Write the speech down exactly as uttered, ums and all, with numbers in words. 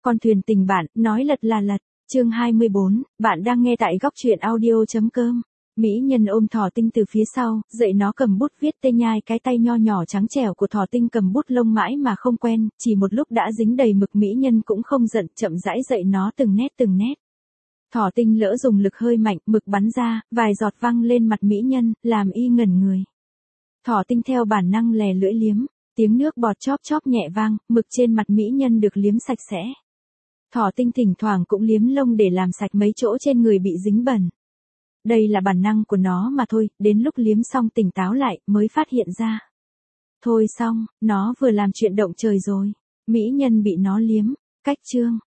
Con thuyền tình bạn, nói lật là lật. Chương hai mươi bốn, bạn đang nghe tại góc truyện audio.com. Mỹ nhân ôm Thỏ Tinh từ phía sau, dậy nó cầm bút viết tên nhai cái tay nho nhỏ trắng trẻo của Thỏ Tinh cầm bút lông mãi mà không quen, chỉ một lúc đã dính đầy mực. Mỹ nhân cũng không giận, chậm rãi dậy nó từng nét từng nét. Thỏ Tinh lỡ dùng lực hơi mạnh, mực bắn ra, vài giọt văng lên mặt Mỹ nhân, làm y ngẩn người. Thỏ Tinh theo bản năng lè lưỡi liếm, tiếng nước bọt chóp chóp nhẹ vang, mực trên mặt Mỹ nhân được liếm sạch sẽ. Thỏ Tinh thỉnh thoảng cũng liếm lông để làm sạch mấy chỗ trên người bị dính bẩn. Đây là bản năng của nó mà thôi, đến lúc liếm xong tỉnh táo lại, mới phát hiện ra. Thôi xong, nó vừa làm chuyện động trời rồi. Mỹ nhân bị nó liếm. Cách chương.